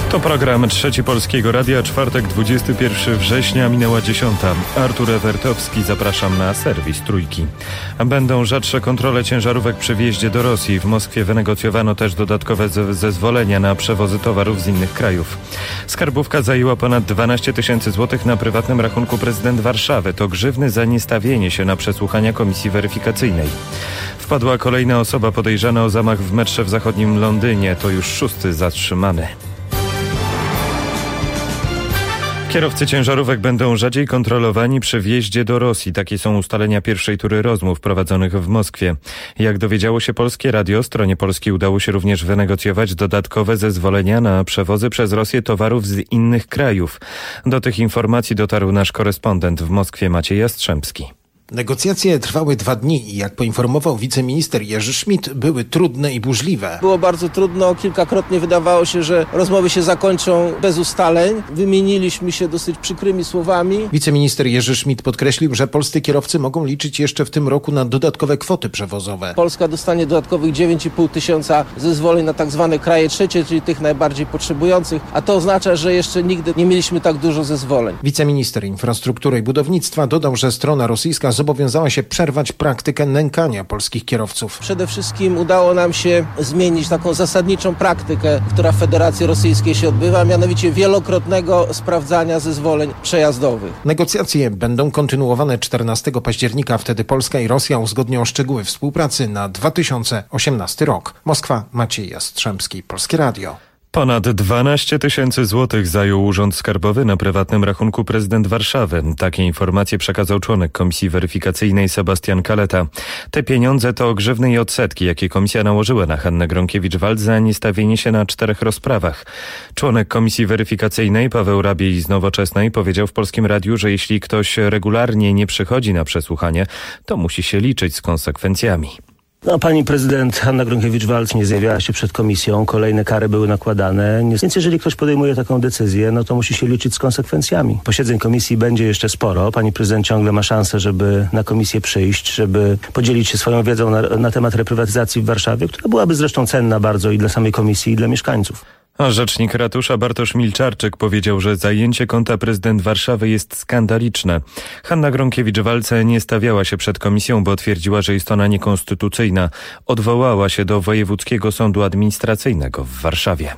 To program Trzeci Polskiego Radia, czwartek, 21 września, minęła 10. Artur Ewertowski, zapraszam na serwis Trójki. Będą rzadsze kontrole ciężarówek przy wjeździe do Rosji. W Moskwie wynegocjowano też dodatkowe zezwolenia na przewozy towarów z innych krajów. Skarbówka zajęła ponad 12 tysięcy złotych na prywatnym rachunku prezydent Warszawy. To grzywny za niestawienie się na przesłuchania komisji weryfikacyjnej. Wpadła kolejna osoba podejrzana o zamach w metrze w zachodnim Londynie. To już 6. zatrzymany. Kierowcy ciężarówek będą rzadziej kontrolowani przy wjeździe do Rosji. Takie są ustalenia pierwszej tury rozmów prowadzonych w Moskwie. Jak dowiedziało się Polskie Radio, stronie Polski udało się również wynegocjować dodatkowe zezwolenia na przewozy przez Rosję towarów z innych krajów. Do tych informacji dotarł nasz korespondent w Moskwie Maciej Jastrzębski. Negocjacje trwały 2 dni i jak poinformował wiceminister Jerzy Schmidt, były trudne i burzliwe. Było bardzo trudno, kilkakrotnie wydawało się, że rozmowy się zakończą bez ustaleń. Wymieniliśmy się dosyć przykrymi słowami. Wiceminister Jerzy Schmidt podkreślił, że polscy kierowcy mogą liczyć jeszcze w tym roku na dodatkowe kwoty przewozowe. Polska dostanie dodatkowych 9,5 tysiąca zezwoleń na tak zwane kraje trzecie, czyli tych najbardziej potrzebujących, a to oznacza, że jeszcze nigdy nie mieliśmy tak dużo zezwoleń. Wiceminister infrastruktury i budownictwa dodał, że strona rosyjska zobowiązała się przerwać praktykę nękania polskich kierowców. Przede wszystkim udało nam się zmienić taką zasadniczą praktykę, która w Federacji Rosyjskiej się odbywa, mianowicie wielokrotnego sprawdzania zezwoleń przejazdowych. Negocjacje będą kontynuowane 14 października. Wtedy Polska i Rosja uzgodnią szczegóły współpracy na 2018 rok. Moskwa, Maciej Jastrzębski, Polskie Radio. Ponad 12 tysięcy złotych zajął Urząd Skarbowy na prywatnym rachunku prezydent Warszawy. Takie informacje przekazał członek Komisji Weryfikacyjnej Sebastian Kaleta. Te pieniądze to grzywny i odsetki, jakie komisja nałożyła na Hannę Gronkiewicz-Waltz za niestawienie się na 4 rozprawach. Członek Komisji Weryfikacyjnej Paweł Rabiej z Nowoczesnej powiedział w Polskim Radiu, że jeśli ktoś regularnie nie przychodzi na przesłuchanie, to musi się liczyć z konsekwencjami. Pani prezydent Hanna Gronkiewicz-Waltz nie zjawiała się przed komisją, kolejne kary były nakładane, więc jeżeli ktoś podejmuje taką decyzję, no to musi się liczyć z konsekwencjami. Posiedzeń komisji będzie jeszcze sporo, pani prezydent ciągle ma szansę, żeby na komisję przyjść, żeby podzielić się swoją wiedzą na temat reprywatyzacji w Warszawie, która byłaby zresztą cenna bardzo i dla samej komisji, i dla mieszkańców. A rzecznik ratusza Bartosz Milczarczyk powiedział, że zajęcie konta prezydent Warszawy jest skandaliczne. Hanna Gronkiewicz-Waltz nie stawiała się przed komisją, bo twierdziła, że jest ona niekonstytucyjna. Odwołała się do Wojewódzkiego Sądu Administracyjnego w Warszawie.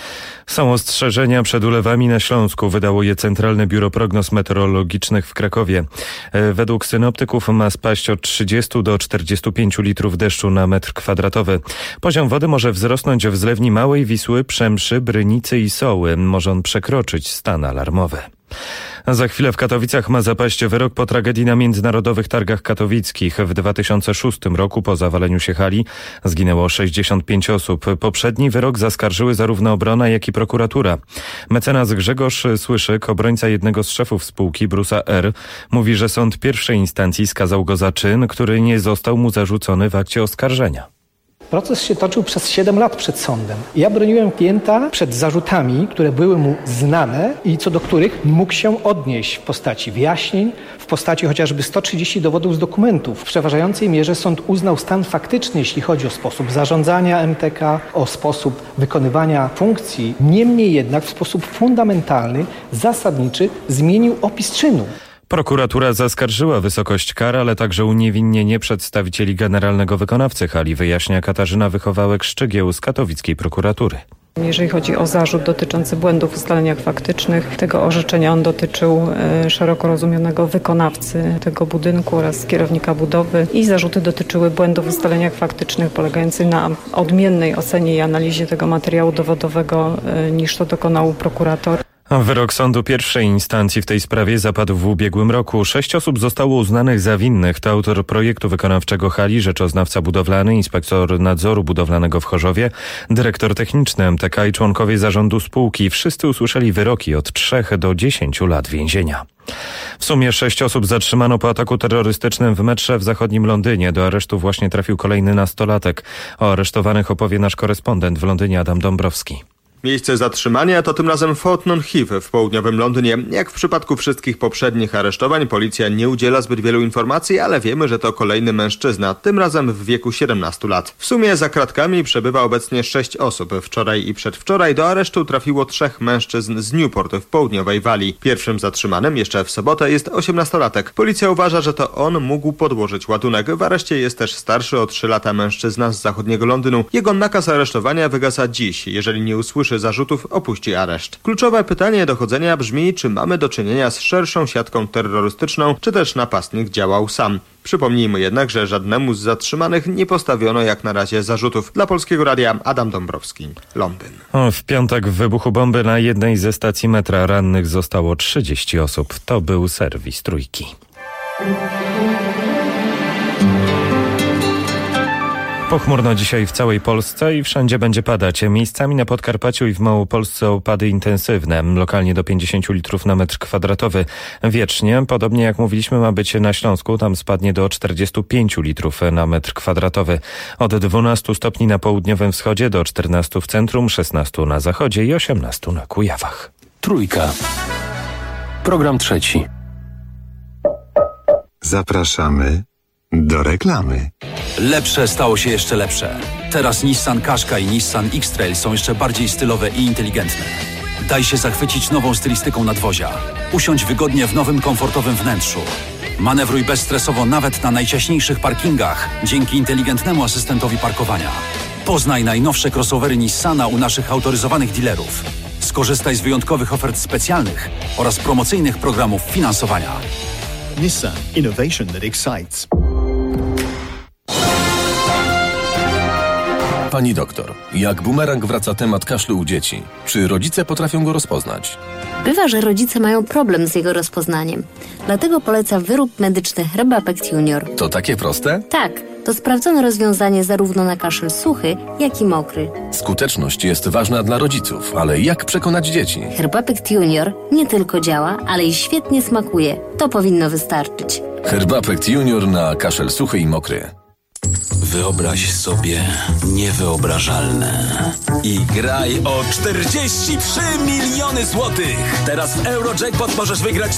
Są ostrzeżenia przed ulewami na Śląsku. Wydało je Centralne Biuro Prognoz Meteorologicznych w Krakowie. Według synoptyków ma spaść od 30 do 45 litrów deszczu na metr kwadratowy. Poziom wody może wzrosnąć w zlewni Małej Wisły, Przemszy, Brynicy i Soły. Może on przekroczyć stan alarmowy. A za chwilę w Katowicach ma zapaść wyrok po tragedii na Międzynarodowych Targach Katowickich. W 2006 roku po zawaleniu się hali zginęło 65 osób. Poprzedni wyrok zaskarżyły zarówno obrona, jak i prokuratura. Mecenas Grzegorz Słyszyk, obrońca jednego z szefów spółki, Bruce'a R., mówi, że sąd pierwszej instancji skazał go za czyn, który nie został mu zarzucony w akcie oskarżenia. Proces się toczył przez 7 lat przed sądem. Ja broniłem klienta przed zarzutami, które były mu znane i co do których mógł się odnieść w postaci wyjaśnień, w postaci chociażby 130 dowodów z dokumentów. W przeważającej mierze sąd uznał stan faktyczny, jeśli chodzi o sposób zarządzania MTK, o sposób wykonywania funkcji. Niemniej jednak w sposób fundamentalny, zasadniczy zmienił opis czynu. Prokuratura zaskarżyła wysokość kar, ale także uniewinnienie przedstawicieli generalnego wykonawcy hali, wyjaśnia Katarzyna Wychowałek-Szczygieł z katowickiej prokuratury. Jeżeli chodzi o zarzut dotyczący błędów w ustaleniach faktycznych, tego orzeczenia on dotyczył szeroko rozumianego wykonawcy tego budynku oraz kierownika budowy i zarzuty dotyczyły błędów w ustaleniach faktycznych polegających na odmiennej ocenie i analizie tego materiału dowodowego niż to dokonał prokurator. Wyrok sądu pierwszej instancji w tej sprawie zapadł w ubiegłym roku. 6 osób zostało uznanych za winnych. To autor projektu wykonawczego hali, rzeczoznawca budowlany, inspektor nadzoru budowlanego w Chorzowie, dyrektor techniczny MTK i członkowie zarządu spółki. Wszyscy usłyszeli wyroki od 3 do 10 lat więzienia. W sumie 6 osób zatrzymano po ataku terrorystycznym w metrze w zachodnim Londynie. Do aresztu właśnie trafił kolejny nastolatek. O aresztowanych opowie nasz korespondent w Londynie Adam Dąbrowski. Miejsce zatrzymania to tym razem Fort Non-Heath w południowym Londynie. Jak w przypadku wszystkich poprzednich aresztowań, policja nie udziela zbyt wielu informacji, ale wiemy, że to kolejny mężczyzna, tym razem w wieku 17 lat. W sumie za kratkami przebywa obecnie 6 osób. Wczoraj i przedwczoraj do aresztu trafiło 3 mężczyzn z Newport w południowej Walii. Pierwszym zatrzymanym jeszcze w sobotę jest 18-latek. Policja uważa, że to on mógł podłożyć ładunek. W areszcie jest też starszy o 3 lata mężczyzna z zachodniego Londynu. Jego nakaz aresztowania wygasa dziś. Jeżeli nie usłyszy zarzutów, opuści areszt. Kluczowe pytanie dochodzenia brzmi, czy mamy do czynienia z szerszą siatką terrorystyczną, czy też napastnik działał sam. Przypomnijmy jednak, że żadnemu z zatrzymanych nie postawiono jak na razie zarzutów. Dla Polskiego Radia Adam Dąbrowski, Londyn. W piątek w wybuchu bomby na jednej ze stacji metra rannych zostało 30 osób. To był serwis Trójki. Pochmurno dzisiaj w całej Polsce i wszędzie będzie padać. Miejscami na Podkarpaciu i w Małopolsce opady intensywne, lokalnie do 50 litrów na metr kwadratowy. Wiecznie, podobnie jak mówiliśmy, ma być na Śląsku, tam spadnie do 45 litrów na metr kwadratowy. Od 12 stopni na południowym wschodzie do 14 w centrum, 16 na zachodzie i 18 na Kujawach. Trójka. Program trzeci. Zapraszamy do reklamy. Lepsze stało się jeszcze lepsze. Teraz Nissan Qashqa i Nissan X-Trail są jeszcze bardziej stylowe i inteligentne. Daj się zachwycić nową stylistyką nadwozia. Usiądź wygodnie w nowym, komfortowym wnętrzu. Manewruj bezstresowo nawet na najciaśniejszych parkingach dzięki inteligentnemu asystentowi parkowania. Poznaj najnowsze crossovery Nissana u naszych autoryzowanych dealerów. Skorzystaj z wyjątkowych ofert specjalnych oraz promocyjnych programów finansowania. Nissan. Innovation that excites. Pani doktor, jak bumerang wraca temat kaszlu u dzieci. Czy rodzice potrafią go rozpoznać? Bywa, że rodzice mają problem z jego rozpoznaniem. Dlatego poleca wyrób medyczny Herbapect Junior. To takie proste? Tak, to sprawdzone rozwiązanie zarówno na kaszel suchy, jak i mokry. Skuteczność jest ważna dla rodziców, ale jak przekonać dzieci? Herbapect Junior nie tylko działa, ale i świetnie smakuje. To powinno wystarczyć. Herbapect Junior na kaszel suchy i mokry. Wyobraź sobie niewyobrażalne i graj o 43 miliony złotych. Teraz w Eurojackpot możesz wygrać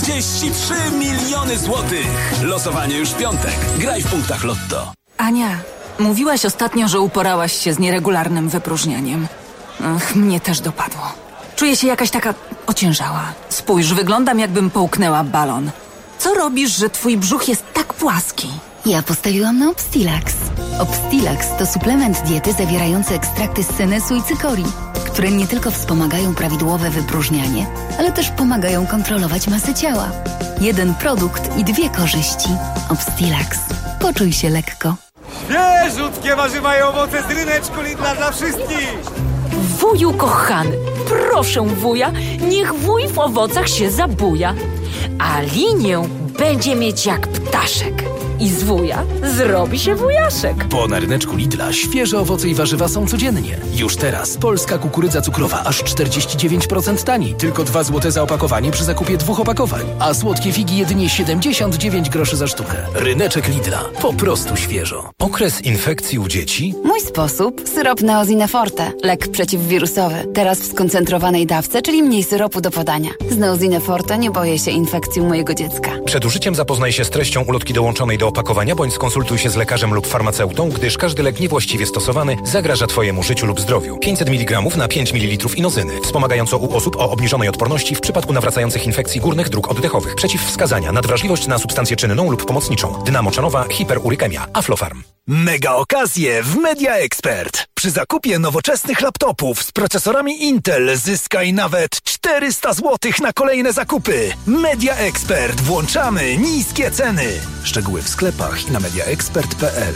43 miliony złotych. Losowanie już w piątek. Graj w punktach Lotto. Ania, mówiłaś ostatnio, że uporałaś się z nieregularnym wypróżnianiem. Mnie też dopadło. Czuję się jakaś taka ociężała. Spójrz, wyglądam jakbym połknęła balon. Co robisz, że twój brzuch jest tak płaski? Ja postawiłam na Obstilax. Obstilax to suplement diety zawierający ekstrakty z senesu i cykorii, które nie tylko wspomagają prawidłowe wypróżnianie, ale też pomagają kontrolować masę ciała. Jeden produkt i 2 korzyści. Obstilax. Poczuj się lekko. Świeżutkie warzywa i owoce z ryneczku Lidla dla wszystkich! Wuju kochany, proszę wuja, niech wuj w owocach się zabuja, a linię będzie mieć jak ptaszek. I z wuja zrobi się wujaszek. Bo na ryneczku Lidla świeże owoce i warzywa są codziennie. Już teraz polska kukurydza cukrowa aż 49% taniej. Tylko 2 zł za opakowanie przy zakupie 2 opakowań. A słodkie figi jedynie 79 groszy za sztukę. Ryneczek Lidla. Po prostu świeżo. Okres infekcji u dzieci? Mój sposób? Syrop Neosine Forte. Lek przeciwwirusowy. Teraz w skoncentrowanej dawce, czyli mniej syropu do podania. Z Neosine Forte nie boję się infekcji u mojego dziecka. Przed użyciem zapoznaj się z treścią ulotki dołączonej do opakowania bądź skonsultuj się z lekarzem lub farmaceutą, gdyż każdy lek niewłaściwie stosowany zagraża Twojemu życiu lub zdrowiu. 500 mg na 5 ml inozyny. Wspomagająco u osób o obniżonej odporności w przypadku nawracających infekcji górnych dróg oddechowych. Przeciwwskazania: nadwrażliwość na substancję czynną lub pomocniczą. Dynamoczanowa, hiperurykemia. Aflofarm. Mega okazje w Media Expert. Przy zakupie nowoczesnych laptopów z procesorami Intel zyskaj nawet 400 zł na kolejne zakupy. Media Expert. Włączamy niskie ceny. Szczegóły w sklepach i na mediaexpert.pl.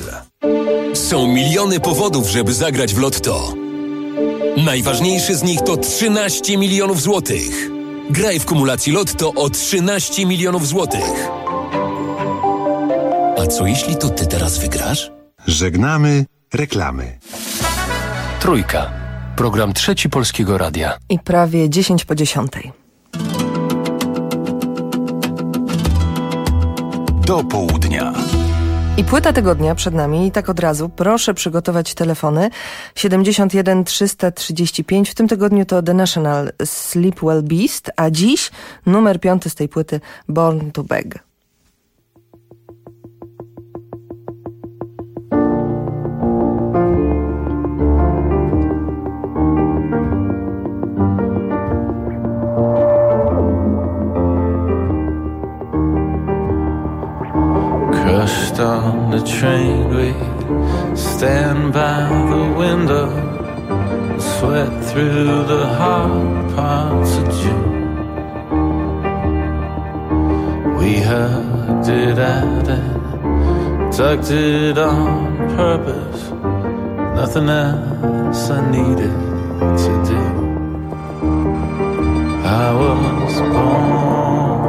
Są miliony powodów, żeby zagrać w Lotto. Najważniejszy z nich to 13 milionów złotych. Graj w kumulacji Lotto o 13 milionów złotych. A co jeśli to ty teraz wygrasz? Żegnamy reklamy. Trójka. Program trzeci Polskiego Radia. I prawie 10:10. Do południa. I płyta tygodnia przed nami i tak od razu proszę przygotować telefony 71 335. W tym tygodniu to The National Sleep Well Beast, a dziś numer 5 z tej płyty Born to Beg. Crushed on the train, we stand by the window, sweat through the hard parts of June. We hugged it out and tucked it on purpose. Nothing else I needed to do. I was born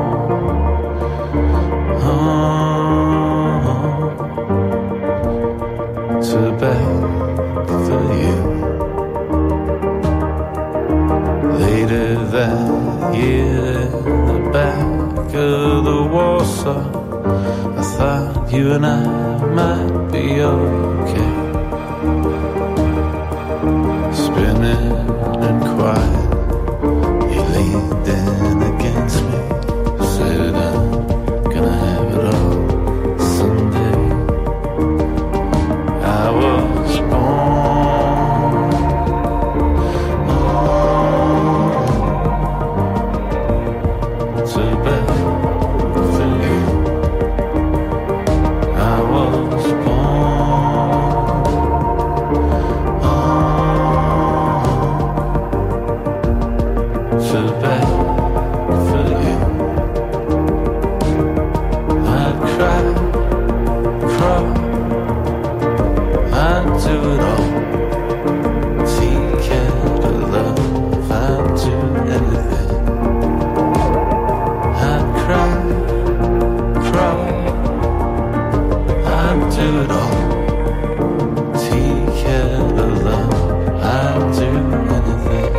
to beg for you. Later that year, in the back of the Warsaw, I thought you and I might be okay. Spinning and quiet, you leaned in against me, said I'm gonna have it all someday. I was born to beg for you. I was born to beg for you. I'd cry, crawl, I'd do it all. Take care of love, I'd do anything. I'd cry, crawl, I'd do it all. Take care of love, I'd do anything.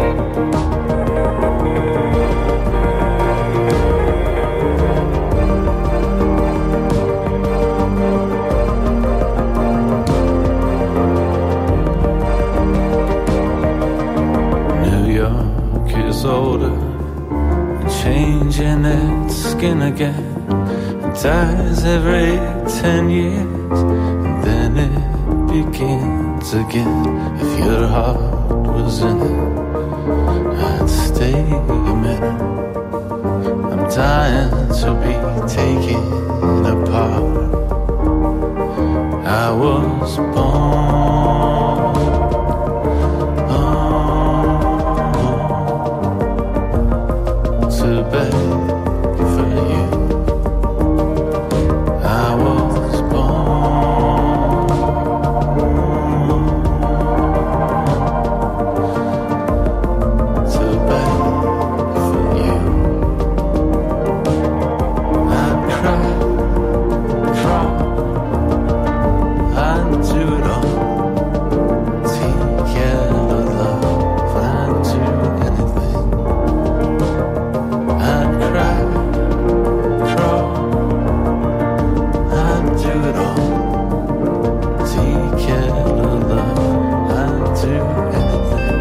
Older and changing its skin again. It dies every 10 years and then it begins again. If your heart was in it, I'd stay a minute. I'm dying to be taken apart. I was born to beg for you. I was born to beg for you. I'd cry, crawl, I'd do it all. Take care of love, I'd do anything. I'd cry, crawl, I'd do it all. Take care of love, I'd do anything.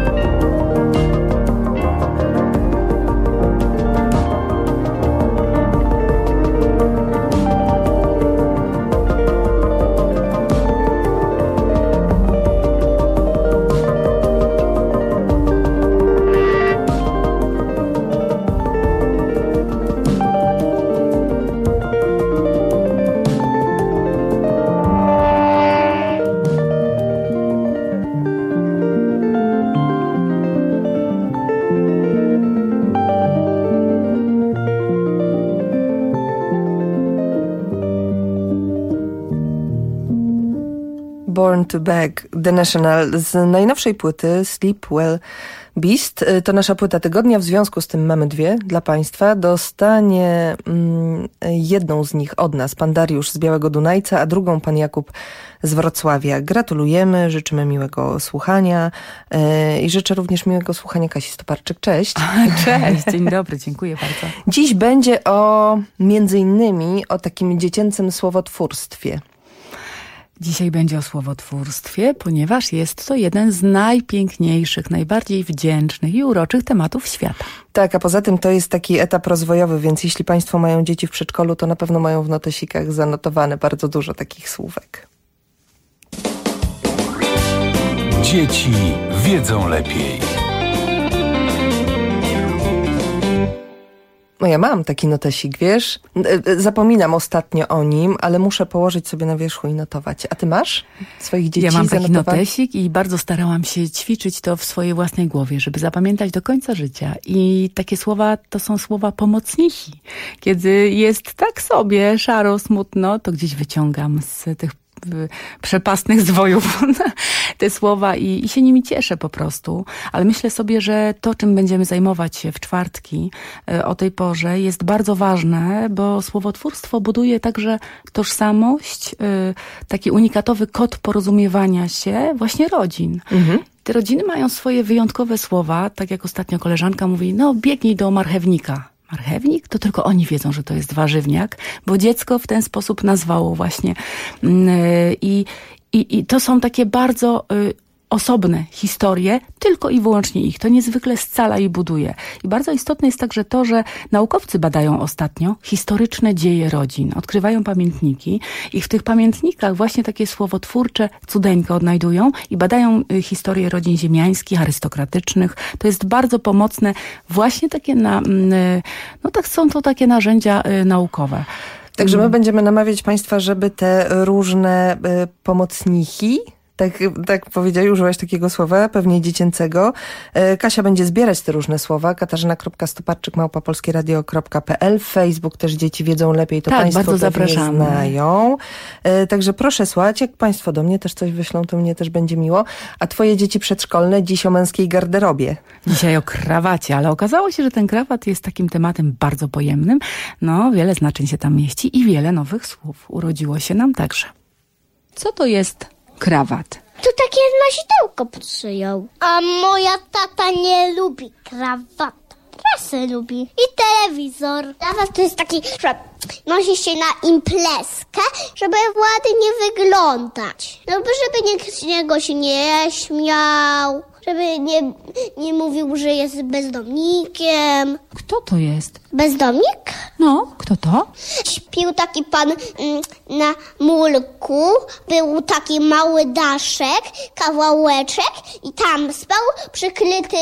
Born to Beg, The National z najnowszej płyty Sleep Well Beast. To nasza płyta tygodnia, w związku z tym mamy dwie dla Państwa. Dostanie jedną z nich od nas pan Dariusz z Białego Dunajca, a drugą pan Jakub z Wrocławia. Gratulujemy, życzymy miłego słuchania i życzę również miłego słuchania Kasi Stoparczyk. Cześć. Cześć, dzień dobry, dziękuję bardzo. Dziś będzie między innymi o takim dziecięcym słowotwórstwie. Dzisiaj będzie o słowotwórstwie, ponieważ jest to jeden z najpiękniejszych, najbardziej wdzięcznych i uroczych tematów świata. Tak, a poza tym to jest taki etap rozwojowy, więc jeśli Państwo mają dzieci w przedszkolu, to na pewno mają w notesikach zanotowane bardzo dużo takich słówek. Dzieci wiedzą lepiej. No ja mam taki notesik, wiesz? Zapominam ostatnio o nim, ale muszę położyć sobie na wierzchu i notować. A ty masz swoich dzieci Ja mam taki zanotowane? notesik i bardzo starałam się ćwiczyć to w swojej własnej głowie, żeby zapamiętać do końca życia. I takie słowa to są słowa pomocniki. Kiedy jest tak sobie szaro, smutno, to gdzieś wyciągam z tych przepastnych zwojów te słowa i się nimi cieszę po prostu. Ale myślę sobie, że to, czym będziemy zajmować się w czwartki o tej porze, jest bardzo ważne, bo słowotwórstwo buduje także tożsamość, taki unikatowy kod porozumiewania się właśnie rodzin. Te rodziny mają swoje wyjątkowe słowa, tak jak ostatnio koleżanka mówi, no biegnij do marchewnika. Marchewnik? To tylko oni wiedzą, że to jest warzywniak, bo dziecko w ten sposób nazwało właśnie. I to są takie bardzo osobne historie, tylko i wyłącznie ich. To niezwykle scala i buduje. I bardzo istotne jest także to, że naukowcy badają ostatnio historyczne dzieje rodzin. Odkrywają pamiętniki i w tych pamiętnikach właśnie takie słowotwórcze cudeńko odnajdują i badają historię rodzin ziemiańskich, arystokratycznych. To jest bardzo pomocne właśnie takie są to takie narzędzia naukowe. Także my będziemy namawiać Państwa, żeby te różne pomocniki, tak powiedziałeś, użyłaś takiego słowa, pewnie dziecięcego. Kasia będzie zbierać te różne słowa. katarzyna.stoparczyk@polskieradio.pl. Facebook też Dzieci wiedzą lepiej, to tak, Państwo bardzo zapraszamy. znają. Także proszę słuchać, jak Państwo do mnie też coś wyślą, to mnie też będzie miło. A Twoje dzieci przedszkolne dziś o męskiej garderobie. Dzisiaj o krawacie, ale okazało się, że ten krawat jest takim tematem bardzo pojemnym. No, wiele znaczeń się tam mieści i wiele nowych słów urodziło się nam także. Co to jest krawat? To takie nosidełko pod szyją. A moja tata nie lubi krawata. Prasę lubi. I telewizor. Krawat to jest taki, że nosi się na imprezkę, żeby ładnie wyglądać. No bo żeby nikt z niego się nie śmiał. Żeby nie mówił, że jest bezdomnikiem. Kto to jest? Bezdomnik? No, kto to? Śpił taki pan na mulku. Był taki mały daszek, kawałeczek i tam spał przykryty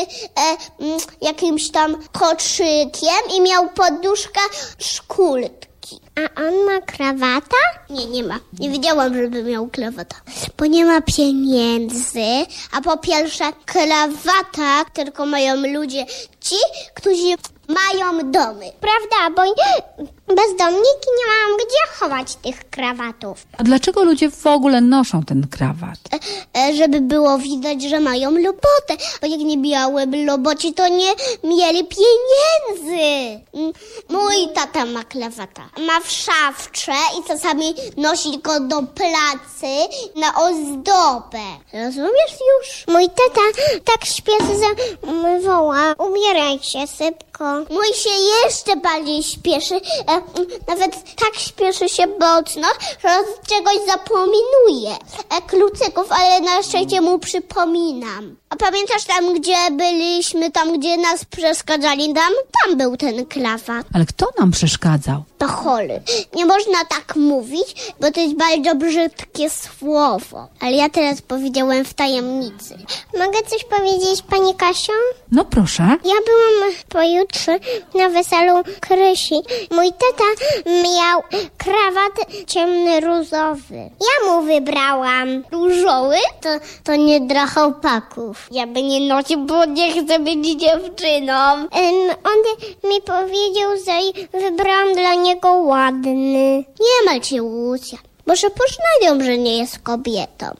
jakimś tam koczykiem i miał poduszkę szkulki. A on ma krawata? Nie ma. Nie wiedziałam, żeby miał krawata. Bo nie ma pieniędzy. A po pierwsze, krawata tylko mają ludzie ci, którzy mają domy. Prawda? Bo bezdomniki nie mają gdzie chować tych krawatów. A dlaczego ludzie w ogóle noszą ten krawat? Żeby było widać, że mają robotę. Bo jak nie miałyby roboty, to nie mieli pieniędzy. Mój tata ma krawata. Ma w szafce i czasami nosi go do pracy na ozdobę. Rozumiesz już? Mój tata tak śpieszy, że woła: umieraj się szybko. Mój się jeszcze bardziej śpieszy. Nawet tak śpieszy się mocno, że czegoś zapominuje. Kluczyków, ale na szczęście mu przypominam. A pamiętasz tam, gdzie byliśmy, tam, gdzie nas przeszkadzali? Tam był ten krawat. Ale kto nam przeszkadzał? To chory. Nie można tak mówić, bo to jest bardzo brzydkie słowo. Ale ja teraz powiedziałem w tajemnicy. Mogę coś powiedzieć, pani Kasiu? No proszę. Ja byłam pojutrze na weselu Krysi. Mój tata miał krawat ciemny różowy. Ja mu wybrałam różowy, to nie dla chłopaków. Ja by nie nosił, bo nie chcę być dziewczyną. On mi powiedział, że wybrałam dla niego ładny. Nie ma cię, Łucja. Może poznają, że nie jest kobietą.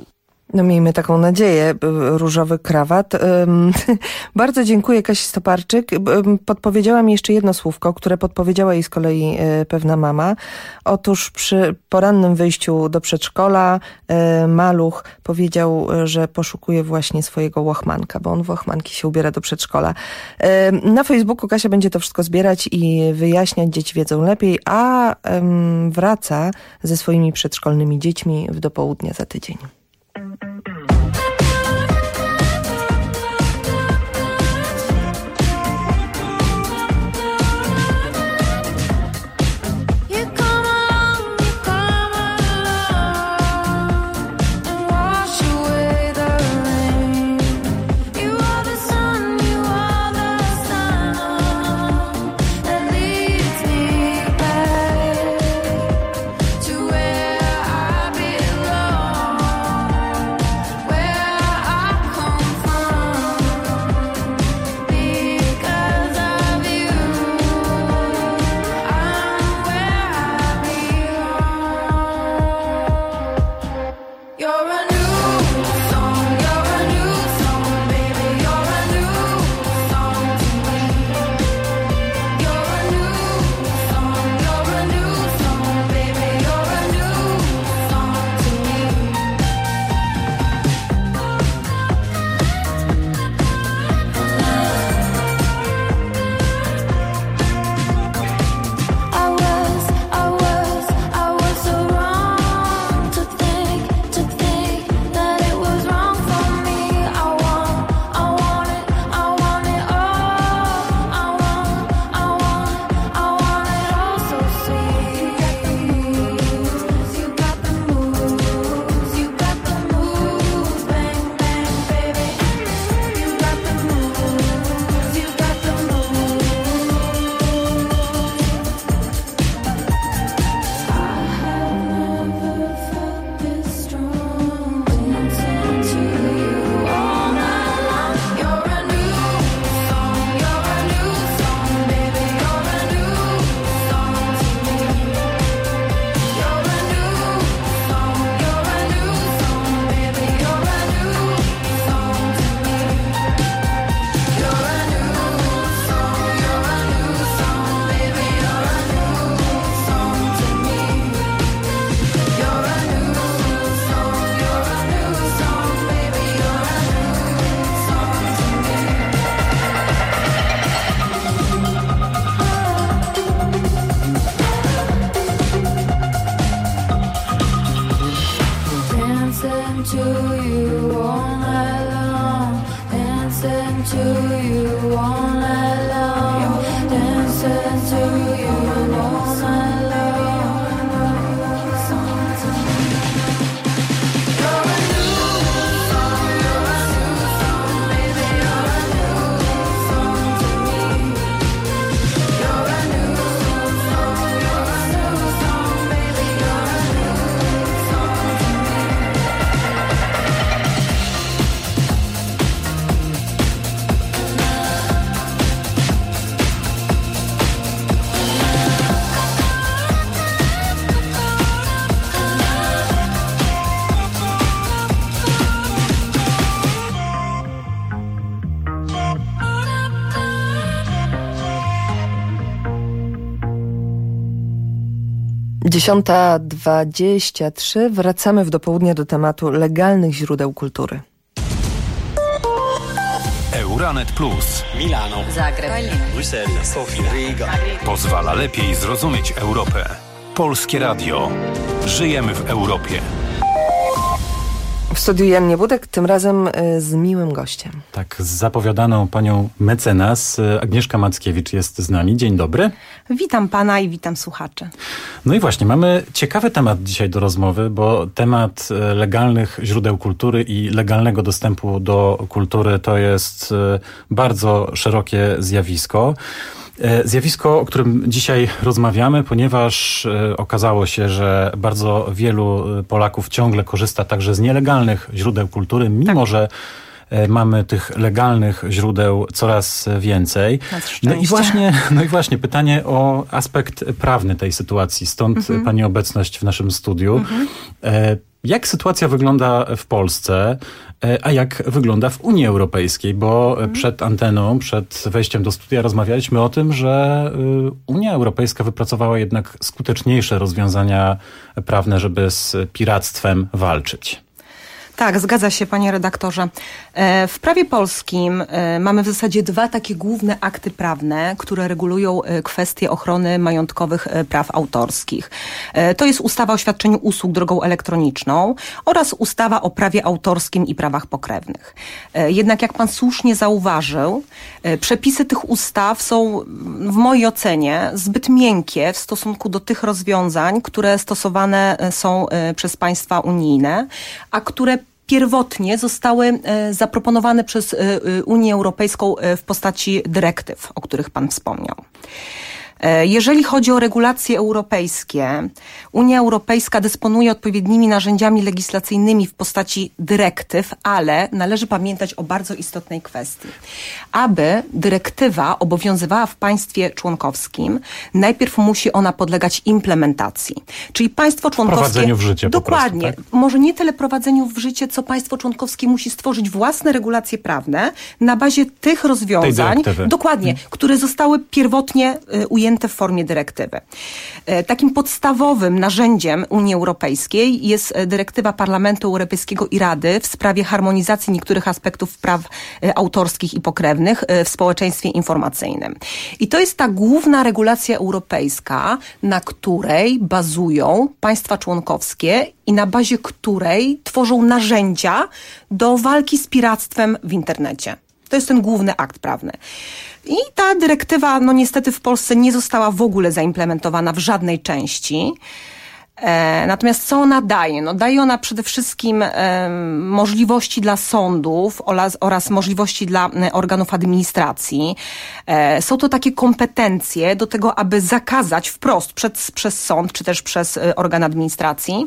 No miejmy taką nadzieję. Różowy krawat. Bardzo dziękuję Kasi Stoparczyk. Podpowiedziała mi jeszcze jedno słówko, które podpowiedziała jej z kolei pewna mama. Otóż przy porannym wyjściu do przedszkola maluch powiedział, że poszukuje właśnie swojego łachmanka, bo on w łachmanki się ubiera do przedszkola. Na Facebooku Kasia będzie to wszystko zbierać i wyjaśniać. Dzieci wiedzą lepiej, a wraca ze swoimi przedszkolnymi dziećmi w dopołudnia za tydzień. Dziesiąta 23. Wracamy w dopołudnie do tematu legalnych źródeł kultury. Euranet Plus. Milano. Zagreb. Bruksela. Sofia. Riga. Pozwala lepiej zrozumieć Europę. Polskie Radio. Żyjemy w Europie. W studiu Jan Niebudek, tym razem z miłym gościem. Tak, z zapowiadaną panią mecenas Agnieszka Mackiewicz jest z nami. Dzień dobry. Witam pana i witam słuchaczy. No i właśnie, mamy ciekawy temat dzisiaj do rozmowy, bo temat legalnych źródeł kultury i legalnego dostępu do kultury to jest bardzo szerokie zjawisko. Zjawisko, o którym dzisiaj rozmawiamy, ponieważ okazało się, że bardzo wielu Polaków ciągle korzysta także z nielegalnych źródeł kultury, mimo że mamy tych legalnych źródeł coraz więcej. No i właśnie pytanie o aspekt prawny tej sytuacji, stąd pani obecność w naszym studiu. Jak sytuacja wygląda w Polsce, a jak wygląda w Unii Europejskiej? Bo przed anteną, przed wejściem do studia rozmawialiśmy o tym, że Unia Europejska wypracowała jednak skuteczniejsze rozwiązania prawne, żeby z piractwem walczyć. Tak, zgadza się, panie redaktorze. W prawie polskim mamy w zasadzie dwa takie główne akty prawne, które regulują kwestie ochrony majątkowych praw autorskich. To jest ustawa o świadczeniu usług drogą elektroniczną oraz ustawa o prawie autorskim i prawach pokrewnych. Jednak jak pan słusznie zauważył, przepisy tych ustaw są w mojej ocenie zbyt miękkie w stosunku do tych rozwiązań, które stosowane są przez państwa unijne, a które pierwotnie zostały zaproponowane przez Unię Europejską w postaci dyrektyw, o których pan wspomniał. Jeżeli chodzi o regulacje europejskie, Unia Europejska dysponuje odpowiednimi narzędziami legislacyjnymi w postaci dyrektyw, ale należy pamiętać o bardzo istotnej kwestii. Aby dyrektywa obowiązywała w państwie członkowskim, najpierw musi ona podlegać implementacji. Czyli państwo członkowskie... Prowadzeniu w życie. Dokładnie. Po prostu, tak? Może nie tyle prowadzeniu w życie, co państwo członkowskie musi stworzyć własne regulacje prawne na bazie tych rozwiązań, dokładnie, które zostały pierwotnie ujęte w formie dyrektywy. Takim podstawowym narzędziem Unii Europejskiej jest dyrektywa Parlamentu Europejskiego i Rady w sprawie harmonizacji niektórych aspektów praw autorskich i pokrewnych w społeczeństwie informacyjnym. I to jest ta główna regulacja europejska, na której bazują państwa członkowskie i na bazie której tworzą narzędzia do walki z piractwem w internecie. To jest ten główny akt prawny. I ta dyrektywa, no niestety w Polsce nie została w ogóle zaimplementowana w żadnej części. Natomiast co ona daje? No daje ona przede wszystkim możliwości dla sądów oraz możliwości dla organów administracji. Są to takie kompetencje do tego, aby zakazać wprost przez sąd, czy też przez organ administracji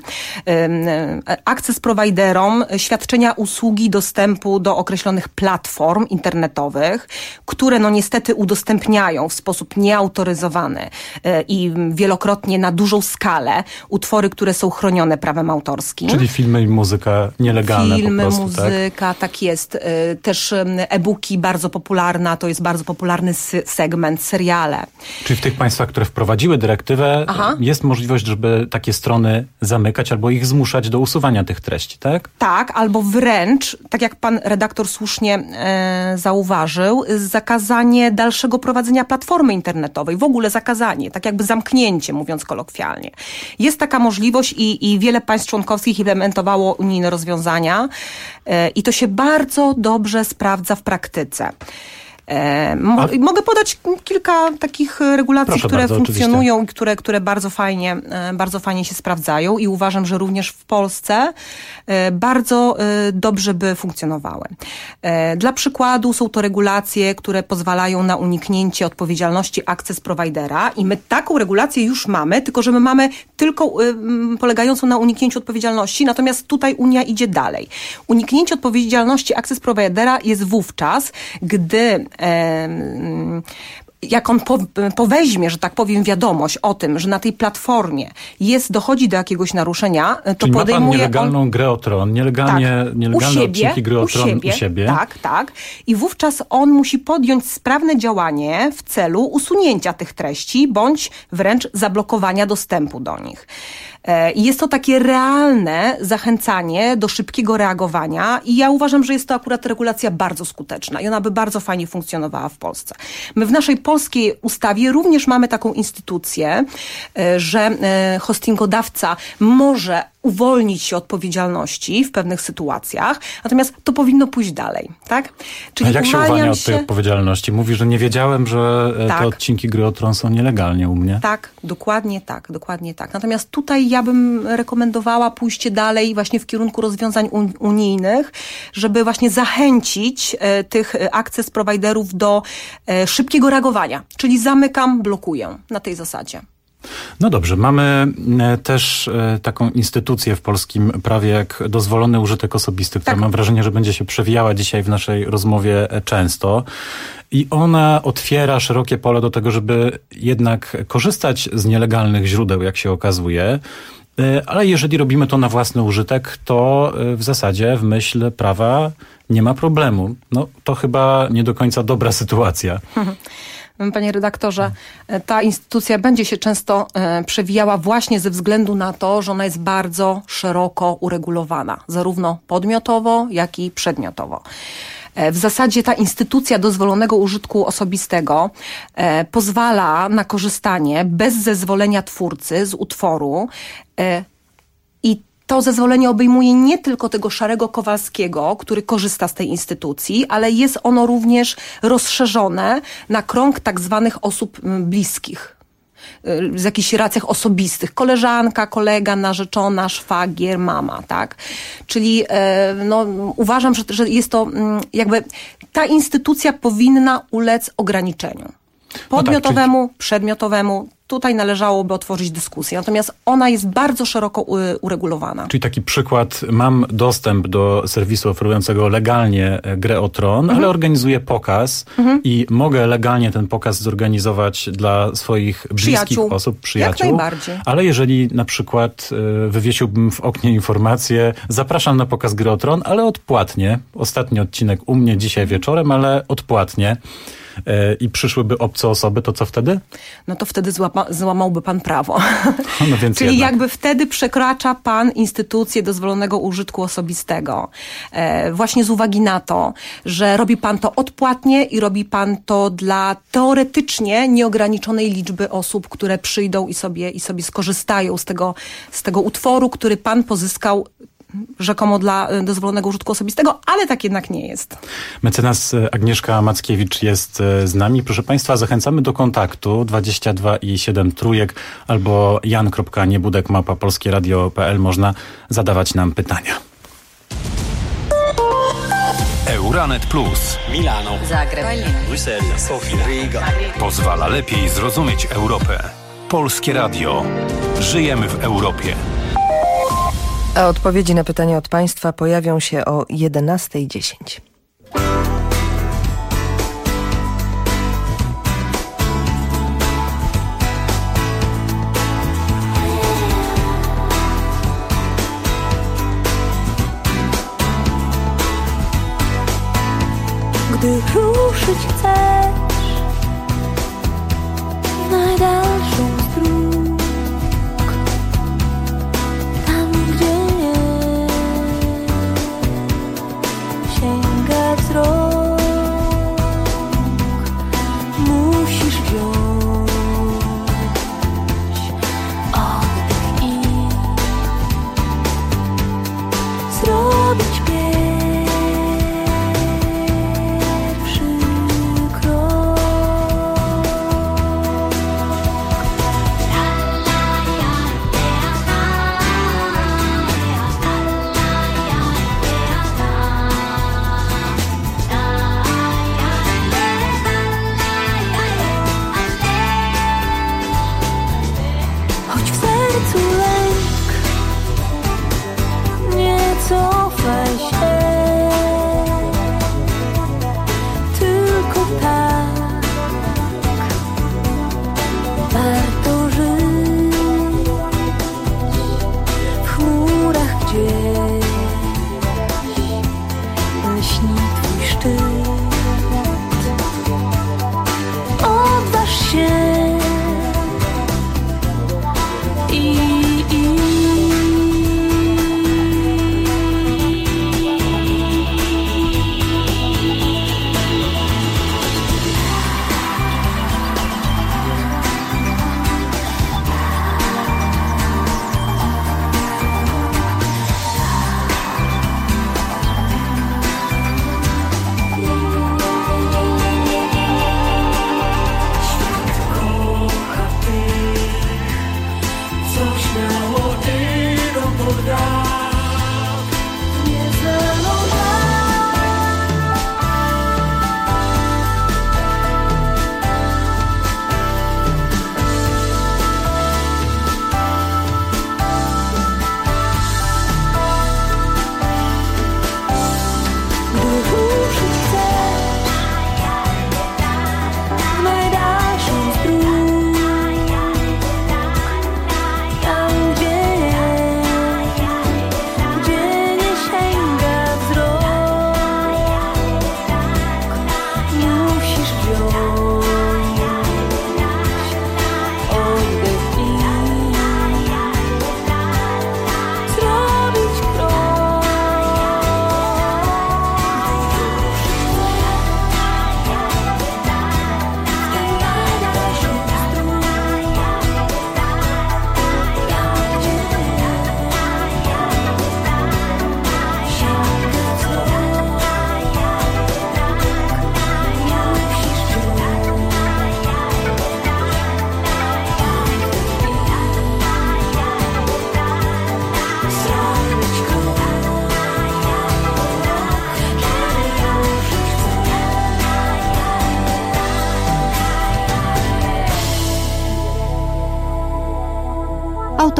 akces prowajderom świadczenia usługi dostępu do określonych platform internetowych, które no niestety udostępniają w sposób nieautoryzowany i wielokrotnie na dużą skalę utwory, które są chronione prawem autorskim. Czyli filmy i muzyka nielegalne filmy, po prostu, muzyka, tak jest. Też e-booki bardzo popularna, to jest bardzo popularny segment, seriale. Czyli w tych państwach, które wprowadziły dyrektywę, jest możliwość, żeby takie strony zamykać albo ich zmuszać do usuwania tych treści, tak? Tak, albo wręcz, tak jak pan redaktor słusznie zauważył, zakazanie dalszego prowadzenia platformy internetowej. W ogóle zakazanie, tak jakby zamknięcie, mówiąc kolokwialnie. Jest taka możliwość i wiele państw członkowskich implementowało unijne rozwiązania i to się bardzo dobrze sprawdza w praktyce. Mogę podać kilka takich regulacji, które funkcjonują i które bardzo fajnie się sprawdzają i uważam, że również w Polsce bardzo dobrze by funkcjonowały. Dla przykładu są to regulacje, które pozwalają na uniknięcie odpowiedzialności access providera i my taką regulację już mamy, tylko że my mamy tylko polegającą na uniknięciu odpowiedzialności, natomiast tutaj Unia idzie dalej. Uniknięcie odpowiedzialności access providera jest wówczas, gdy jak on poweźmie, że tak powiem, wiadomość o tym, że na tej platformie dochodzi do jakiegoś naruszenia, to czyli podejmuje... ma pan nielegalną grę o Tron, nielegalne odcinki gry o Tron u siebie. Tak. I wówczas on musi podjąć sprawne działanie w celu usunięcia tych treści, bądź wręcz zablokowania dostępu do nich. I jest to takie realne zachęcanie do szybkiego reagowania i ja uważam, że jest to akurat regulacja bardzo skuteczna i ona by bardzo fajnie funkcjonowała w Polsce. My w naszej polskiej ustawie również mamy taką instytucję, że hostingodawca może uwolnić się od odpowiedzialności w pewnych sytuacjach, natomiast to powinno pójść dalej, tak? Czyli jak się uwalnia od tej odpowiedzialności? Mówi, że nie wiedziałem, że te odcinki gry o Tron są nielegalnie u mnie. Tak, dokładnie tak. Natomiast tutaj ja bym rekomendowała pójście dalej właśnie w kierunku rozwiązań unijnych, żeby właśnie zachęcić tych access providerów do szybkiego reagowania, czyli zamykam, blokuję na tej zasadzie. No dobrze, mamy też taką instytucję w polskim prawie jak dozwolony użytek osobisty, która mam wrażenie, że będzie się przewijała dzisiaj w naszej rozmowie często. I ona otwiera szerokie pole do tego, żeby jednak korzystać z nielegalnych źródeł, jak się okazuje. Ale jeżeli robimy to na własny użytek, to w zasadzie w myśl prawa nie ma problemu. No to chyba nie do końca dobra sytuacja. Panie redaktorze, ta instytucja będzie się często przewijała właśnie ze względu na to, że ona jest bardzo szeroko uregulowana, zarówno podmiotowo, jak i przedmiotowo. W zasadzie ta instytucja dozwolonego użytku osobistego pozwala na korzystanie bez zezwolenia twórcy z utworu i to zezwolenie obejmuje nie tylko tego Szarego Kowalskiego, który korzysta z tej instytucji, ale jest ono również rozszerzone na krąg tak zwanych osób bliskich. Z jakichś racjach osobistych. Koleżanka, kolega, narzeczona, szwagier, mama, tak? Czyli uważam, że jest to jakby ta instytucja powinna ulec ograniczeniu. Podmiotowemu, przedmiotowemu. Tutaj należałoby otworzyć dyskusję. Natomiast ona jest bardzo szeroko uregulowana. Czyli taki przykład, mam dostęp do serwisu oferującego legalnie grę o Tron, ale organizuję pokaz i mogę legalnie ten pokaz zorganizować dla swoich bliskich osób, przyjaciół. Jak najbardziej. Ale jeżeli na przykład wywiesiłbym w oknie informację, zapraszam na pokaz gry o Tron, ale odpłatnie. Ostatni odcinek u mnie dzisiaj wieczorem, ale odpłatnie. I przyszłyby obce osoby, to co wtedy? No to wtedy złamałby pan prawo. No więc Czyli jednak. jakby wtedy przekracza pan instytucję dozwolonego użytku osobistego. Właśnie z uwagi na to, że robi pan to odpłatnie i robi pan to dla teoretycznie nieograniczonej liczby osób, które przyjdą i sobie skorzystają z tego utworu, który pan pozyskał rzekomo dla dozwolonego użytku osobistego, ale tak jednak nie jest. Mecenas Agnieszka Mackiewicz jest z nami. Proszę Państwa, zachęcamy do kontaktu 22 i 7 trójek albo jan.niebudek@polskieradio.pl. Można zadawać nam pytania. Euranet Plus. Milano, Zagreb, Bruksela, Sofia, Riga. Pozwala lepiej zrozumieć Europę. Polskie Radio. Żyjemy w Europie. A odpowiedzi na pytania od Państwa pojawią się o 11:10. Gdy ruszyć chcesz w najdalszą z dróg, tam gdzie nie sięga wzrok, musisz wziąć oddech i zrobić pierwszy krok.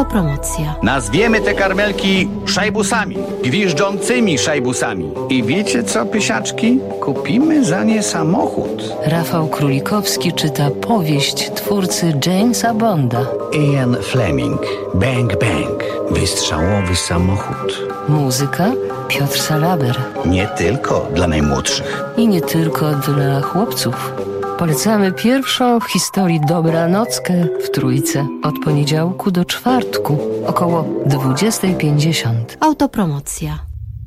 Autopromocja. Nazwiemy te karmelki szajbusami, gwiżdżącymi szajbusami. I wiecie co, pysiaczki? Kupimy za nie samochód. Rafał Królikowski czyta powieść twórcy Jamesa Bonda. Ian Fleming. Bang Bang. Wystrzałowy samochód. Muzyka Piotr Salaber. Nie tylko dla najmłodszych. I nie tylko dla chłopców. Polecamy pierwszą w historii dobranockę w Trójce. Od poniedziałku do czwartku. Około 20:50. Autopromocja.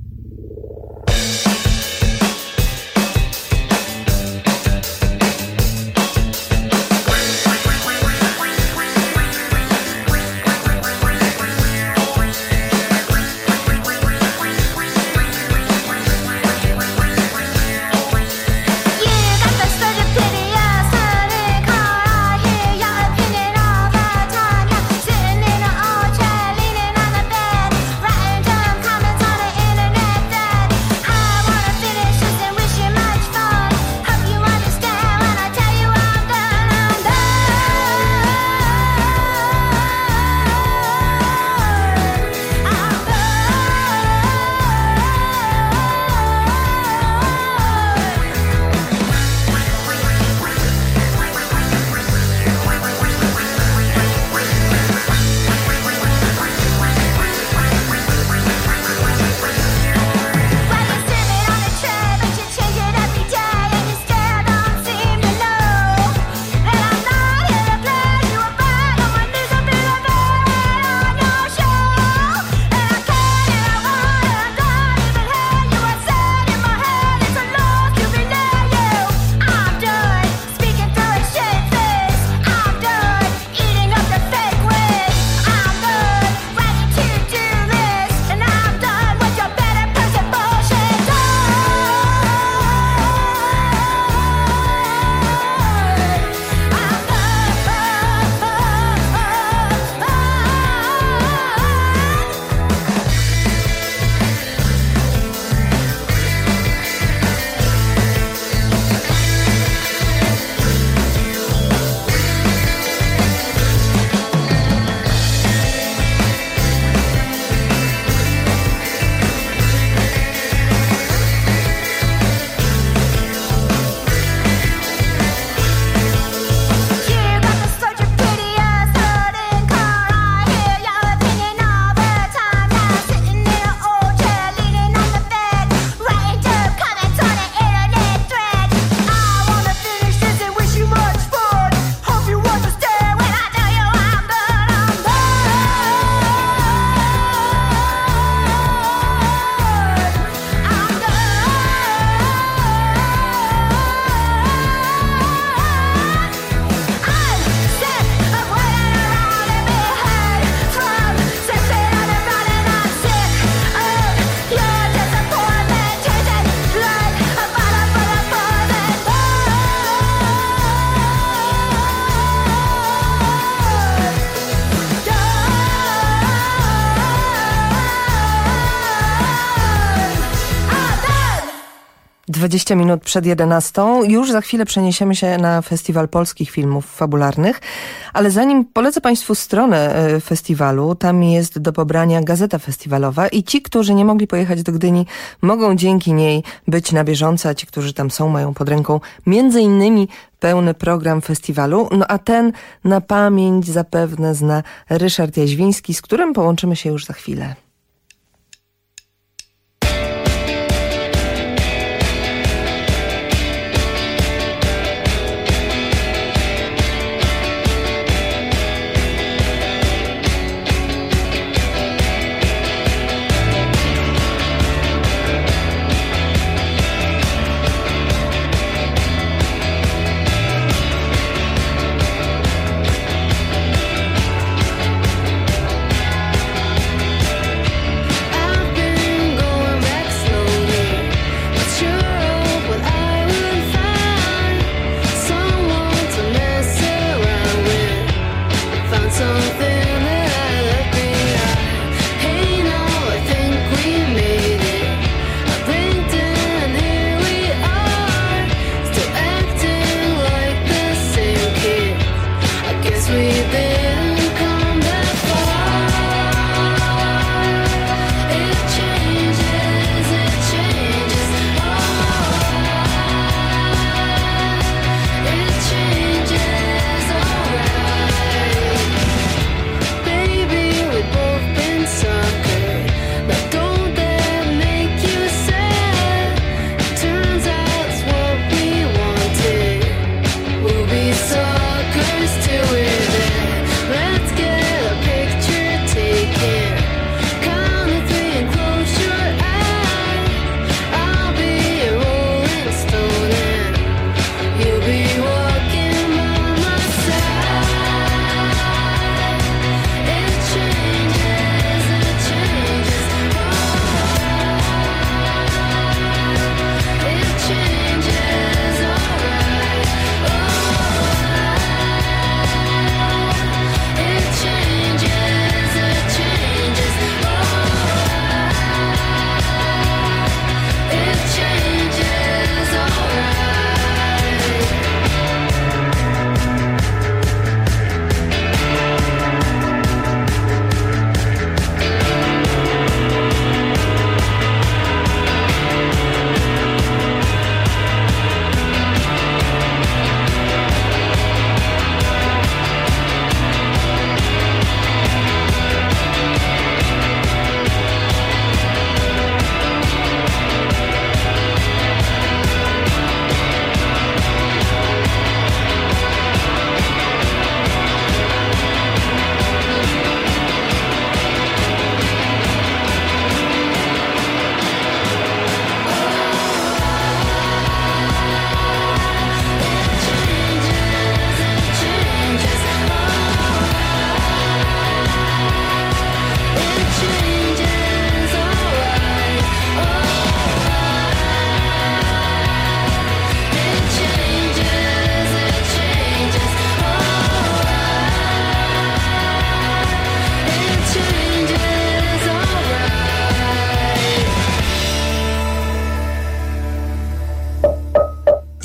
Dwadzieścia minut przed 11. Już za chwilę przeniesiemy się na Festiwal Polskich Filmów Fabularnych, ale zanim polecę Państwu stronę festiwalu, tam jest do pobrania gazeta festiwalowa i ci, którzy nie mogli pojechać do Gdyni, mogą dzięki niej być na bieżąco, a ci, którzy tam są, mają pod ręką między innymi pełny program festiwalu, no a ten na pamięć zapewne zna Ryszard Jaźwiński, z którym połączymy się już za chwilę.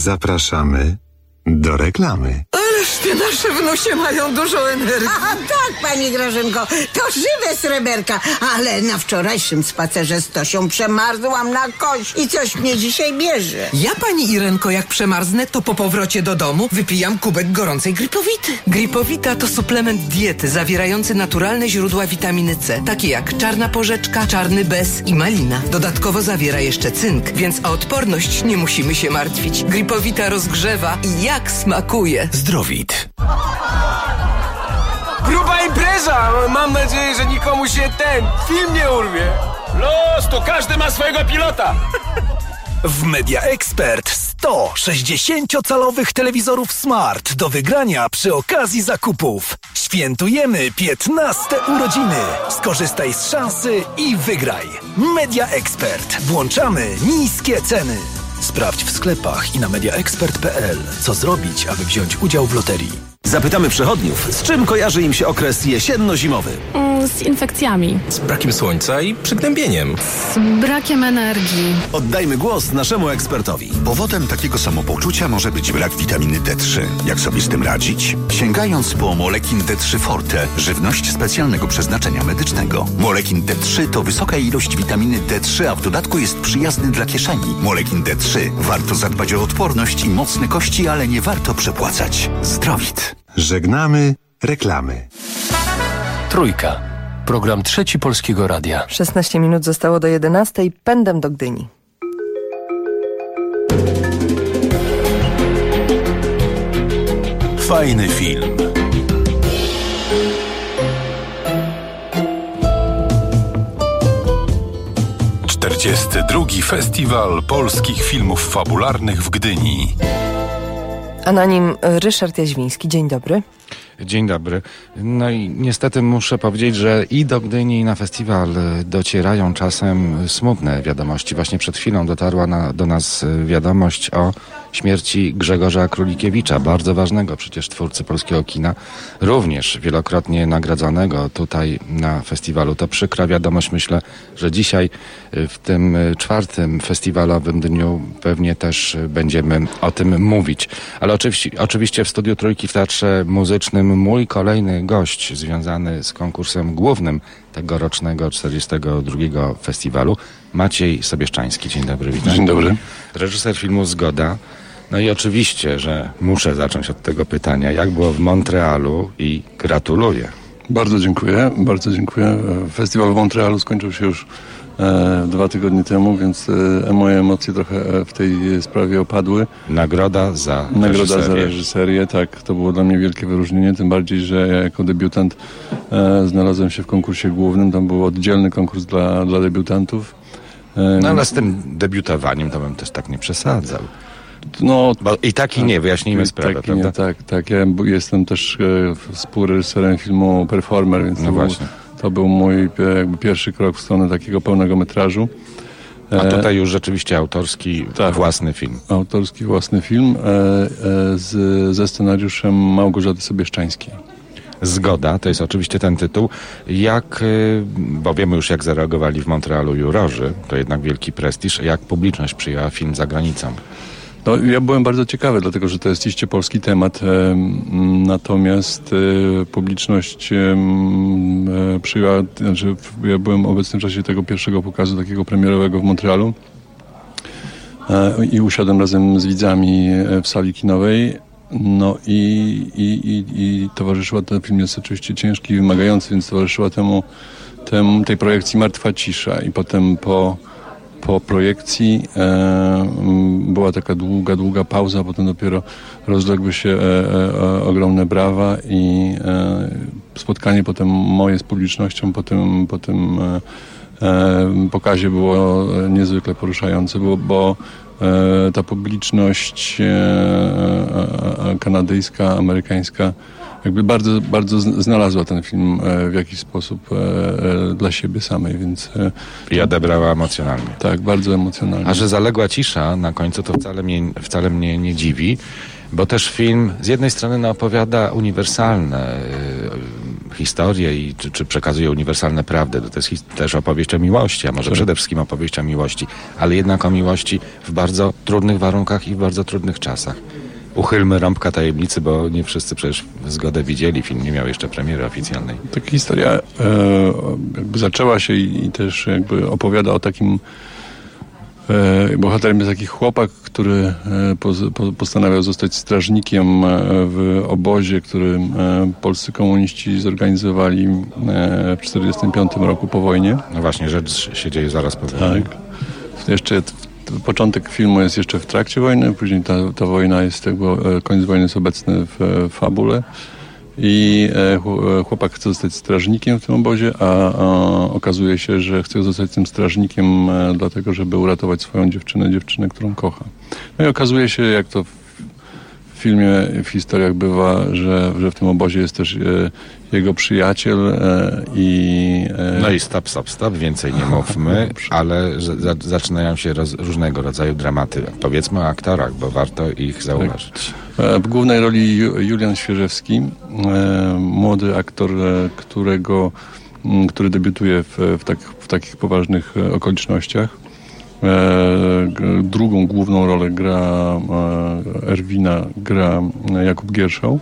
Zapraszamy do reklamy. Ależ te nasze wnusie mają dużo energii. A tak, pani Grażynko, to żywe sreberka. Ale na wczorajszym spacerze z Tosią przemarzłam na kość i coś mnie dzisiaj bierze. Ja, pani Irenko, jak przemarznę, to po powrocie do domu wypijam kubek gorącej Gripowity. Gripowita to suplement diety zawierający naturalne źródła witaminy C, takie jak czarna porzeczka, czarny bez i malina. Dodatkowo zawiera jeszcze cynk, więc o odporność nie musimy się martwić. Gripowita rozgrzewa i jak smakuje. Zdrowit. Gruba impreza! Mam nadzieję, że nikomu się film nie urwie. Los, to każdy ma swojego pilota. W Media Expert 100 60-calowych telewizorów Smart do wygrania przy okazji zakupów. Świętujemy 15 urodziny. Skorzystaj z szansy i wygraj. Media Expert. Włączamy niskie ceny. Sprawdź w sklepach i na mediaexpert.pl, co zrobić, aby wziąć udział w loterii. Zapytamy przechodniów, z czym kojarzy im się okres jesienno-zimowy. Z infekcjami. Z brakiem słońca i przygnębieniem. Z brakiem energii. Oddajmy głos naszemu ekspertowi. Powodem takiego samopoczucia może być brak witaminy D3. Jak sobie z tym radzić? Sięgając po Molekin D3 Forte, żywność specjalnego przeznaczenia medycznego. Molekin D3 to wysoka ilość witaminy D3, a w dodatku jest przyjazny dla kieszeni. Molekin D3. Warto zadbać o odporność i mocne kości, ale nie warto przepłacać. Zdrowit. Żegnamy reklamy. Trójka. Program Trzeci Polskiego Radia. 16 minut zostało do 11. Pędem do Gdyni. Fajny film. XLI Festiwal Polskich Filmów Fabularnych w Gdyni. A na nim Ryszard Jaźwiński. Dzień dobry. Dzień dobry. No i niestety muszę powiedzieć, że i do Gdyni, i na festiwal docierają czasem smutne wiadomości. Właśnie przed chwilą dotarła do nas wiadomość o śmierci Grzegorza Królikiewicza, bardzo ważnego przecież twórcy polskiego kina, również wielokrotnie nagradzanego tutaj na festiwalu. To przykra wiadomość. Myślę, że dzisiaj w tym czwartym festiwalowym dniu pewnie też będziemy o tym mówić. Ale oczywiście w studiu Trójki w Teatrze Muzycznym mój kolejny gość związany z konkursem głównym tegorocznego 42. festiwalu, Maciej Sobieszczański. Dzień dobry, witam. Dzień dobry. Reżyser filmu Zgoda. No i oczywiście, że muszę zacząć od tego pytania. Jak było w Montrealu i gratuluję. Bardzo dziękuję, bardzo dziękuję. Festiwal w Montrealu skończył się już 2 tygodnie temu, więc moje emocje trochę w tej sprawie opadły. Nagroda za reżyserię, tak. To było dla mnie wielkie wyróżnienie, tym bardziej, że ja jako debiutant znalazłem się w konkursie głównym. Tam był oddzielny konkurs dla debiutantów. No ale z tym debiutowaniem to bym też tak nie przesadzał. No, bo i tak i nie, wyjaśnijmy sprawę, tak, prawda? Nie, tak. Ja jestem też współreżyserem filmu Performer, więc to był mój jakby pierwszy krok w stronę takiego pełnego metrażu. A tutaj już rzeczywiście autorski, własny film. Autorski, własny film ze scenariuszem Małgorzaty Sobieszczańskiej. Zgoda, to jest oczywiście ten tytuł. Bo wiemy już jak zareagowali w Montrealu jurorzy, to jednak wielki prestiż, jak publiczność przyjęła film za granicą? No, ja byłem bardzo ciekawy, dlatego że to jest iście polski temat, natomiast publiczność przyjęła, znaczy ja byłem obecny w czasie tego pierwszego pokazu takiego premierowego w Montrealu i usiadłem razem z widzami w sali kinowej. No i towarzyszyła, ten film jest oczywiście ciężki i wymagający, więc towarzyszyła tej projekcji Martwa cisza i potem po projekcji była taka długa pauza, potem dopiero rozległy się ogromne brawa i spotkanie potem moje z publicznością po tym pokazie było niezwykle poruszające, bo ta publiczność kanadyjska, amerykańska jakby bardzo znalazła ten film w jakiś sposób dla siebie samej, więc... I odebrała emocjonalnie. Tak, bardzo emocjonalnie. A że zaległa cisza na końcu, to wcale mnie nie dziwi, bo też film z jednej strony opowiada uniwersalne historię i czy przekazuje uniwersalne prawdy. To jest też opowieść o miłości, a może przede wszystkim opowieść o miłości, ale jednak o miłości w bardzo trudnych warunkach i w bardzo trudnych czasach. Uchylmy rąbka tajemnicy, bo nie wszyscy przecież zgodę widzieli. Film nie miał jeszcze premiery oficjalnej. Taka historia jakby zaczęła się i też jakby opowiada o takim bohaterem jest taki chłopak, który postanawiał zostać strażnikiem w obozie, który polscy komuniści zorganizowali w 1945 roku po wojnie. No właśnie, rzecz się dzieje zaraz po wojnie. Tak. Jeszcze początek filmu jest jeszcze w trakcie wojny, później ta wojna jest jakby, koniec wojny jest obecny w fabule i chłopak chce zostać strażnikiem w tym obozie, a okazuje się, że chce zostać tym strażnikiem dlatego, żeby uratować swoją dziewczynę, którą kocha. No i okazuje się, jak to w filmie, w historiach bywa, że w tym obozie jest też jego przyjaciel i... No i stop, więcej nie mówmy, ale zaczynają się różnego rodzaju dramaty. Powiedzmy o aktorach, bo warto ich zauważyć. W głównej roli Julian Świerzewski, młody aktor, który debiutuje w takich poważnych okolicznościach. Drugą główną rolę gra Erwina, gra Jakub Gierszał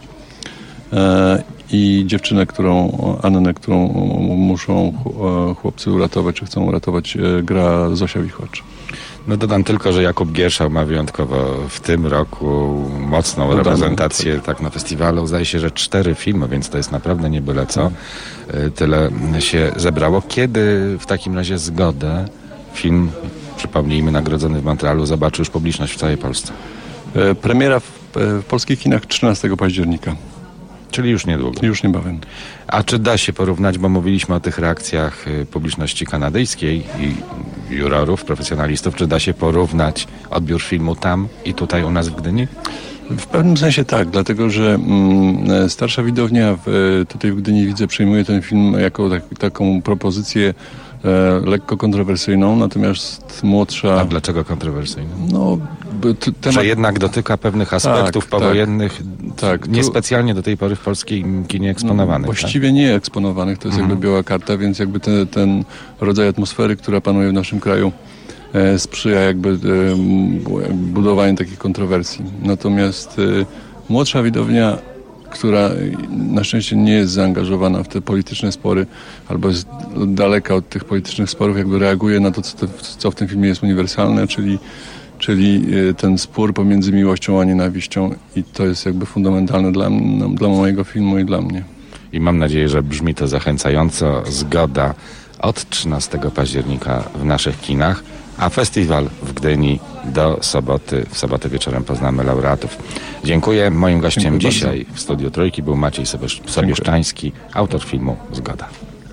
i dziewczynę, Annę, którą muszą chłopcy uratować, czy chcą uratować, gra Zosia Wichocz. No dodam tylko, że Jakub Gierszał ma wyjątkowo w tym roku mocną reprezentację tak na festiwalu. Zdaje się, że 4 filmy, więc to jest naprawdę nie byle co. Tyle się zebrało. Kiedy w takim razie zgodę film, przypomnijmy, nagrodzony w Montrealu, zobaczy już publiczność w całej Polsce? Premiera w polskich kinach 13 października. Czyli już niedługo. Już niebawem. A czy da się porównać, bo mówiliśmy o tych reakcjach publiczności kanadyjskiej i jurorów, profesjonalistów, czy da się porównać odbiór filmu tam i tutaj u nas w Gdyni? W pewnym sensie tak, dlatego że starsza widownia tutaj w Gdyni przyjmuje ten film jako taką propozycję lekko kontrowersyjną, natomiast młodsza... A dlaczego kontrowersyjną? No, że jednak dotyka pewnych aspektów powojennych, niespecjalnie do tej pory w polskim kinie eksponowanych. Właściwie nie eksponowanych, to jest jakby biała karta, więc jakby ten rodzaj atmosfery, która panuje w naszym kraju, sprzyja jakby budowaniu takich kontrowersji. Natomiast młodsza widownia, która na szczęście nie jest zaangażowana w te polityczne spory albo jest daleka od tych politycznych sporów, jakby reaguje na to, co w tym filmie jest uniwersalne, czyli ten spór pomiędzy miłością a nienawiścią, i to jest jakby fundamentalne dla mojego filmu i dla mnie. I mam nadzieję, że brzmi to zachęcająco. Zgoda od 13 października w naszych kinach, a festiwal w Gdyni w sobotę wieczorem poznamy laureatów. Dziękuję. Moim gościem dzisiaj w Studiu Trójki był Maciej Sobieszczański, autor filmu Zgoda.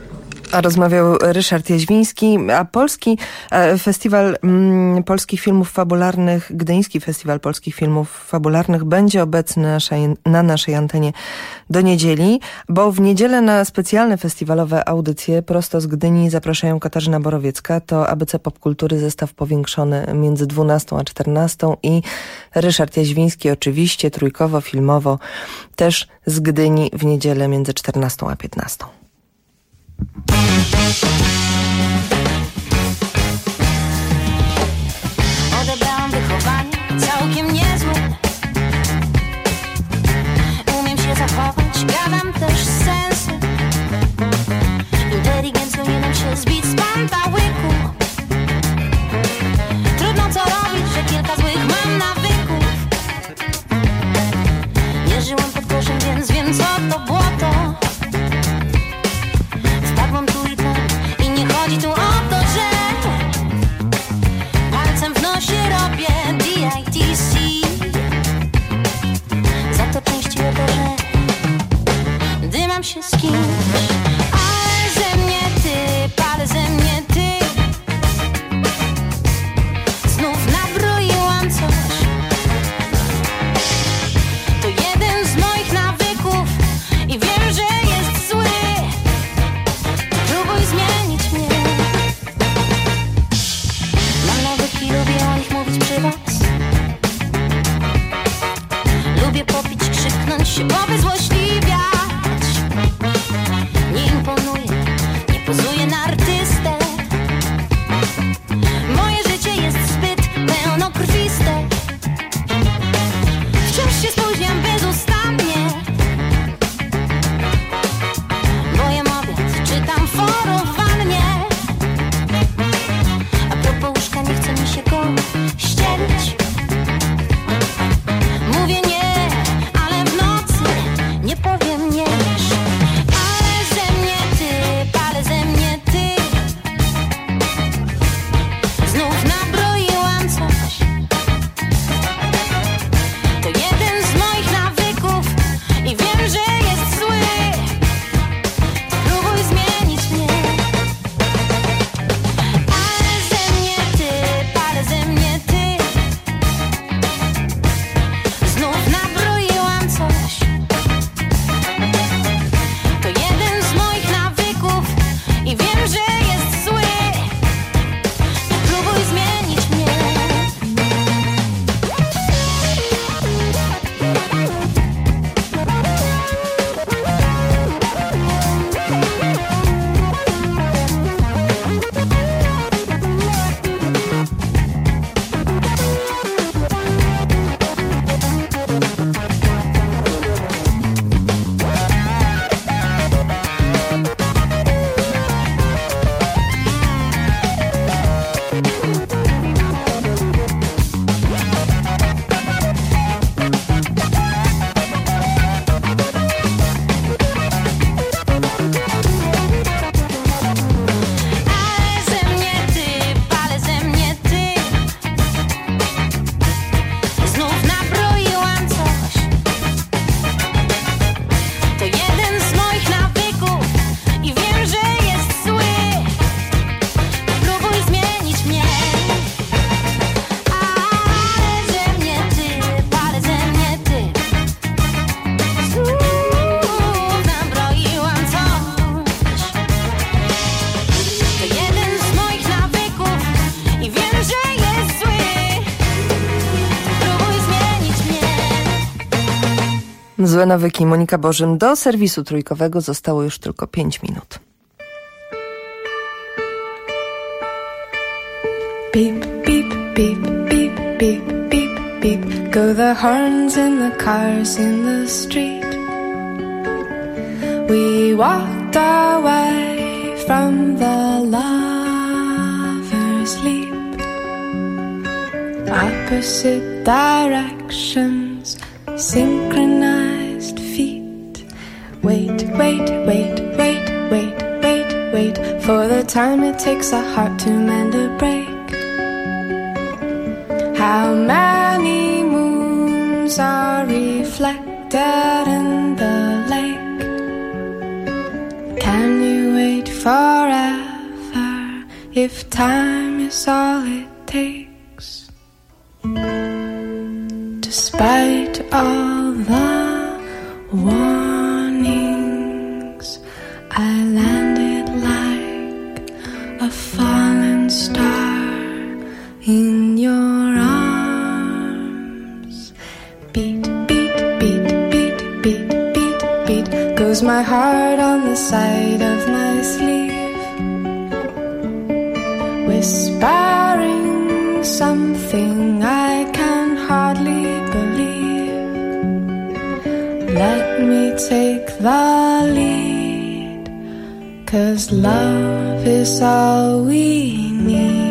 A rozmawiał Ryszard Jaźwiński, a polski festiwal polskich filmów fabularnych, Gdyński Festiwal Polskich Filmów Fabularnych będzie obecny na naszej antenie do niedzieli, bo w niedzielę na specjalne festiwalowe audycje prosto z Gdyni zapraszają Katarzyna Borowiecka, to ABC Popkultury, zestaw powiększony między 12 a 14 i Ryszard Jaźwiński oczywiście trójkowo, filmowo też z Gdyni w niedzielę między 14 a 15. Odebrałam wychowanie całkiem niezłe. Umiem się zachować, gadam też z sensem. Inteligencją nie dam się zbić z pantałyku. Trudno co robić, że kilka złych mam nawyków. Nie żyłam pod koszem, więc wiem co to błoto. Wpadłam tu i tam i nie chodzi tu o to, że palcem w nosie robię DITC. Za to częściej o to, że dymam się z kimś. Ale ze mnie ty, palę ze mnie ty. Znów nabroiłam coś. To jeden z moich nawyków i wiem, że jest zły. Próbuj zmienić mnie. Mam nawyki, lubię o nich mówić przy was. Lubię popić, krzyknąć się, bo wyzłośliwiać. Złe nawyki, Monika Bożym. Do serwisu trójkowego zostało już tylko 5 minut. Beep, beep, beep, beep, beep, beep, beep. Go the horns in the cars in the street. We walked away from the lover's leap. Opposite directions, synchronized feet. Wait, wait, wait, wait, wait, wait, wait for the time it takes a heart to mend a break. How many moons are reflected in the lake? Can you wait forever if time is all it takes? Despite all the warnings, I landed like a fallen star in your arms. Beat, beat, beat, beat, beat, beat, beat goes my heart on the side of my sleeve, whispering something I can hardly believe. Let me take the lead, 'cause love is all we need.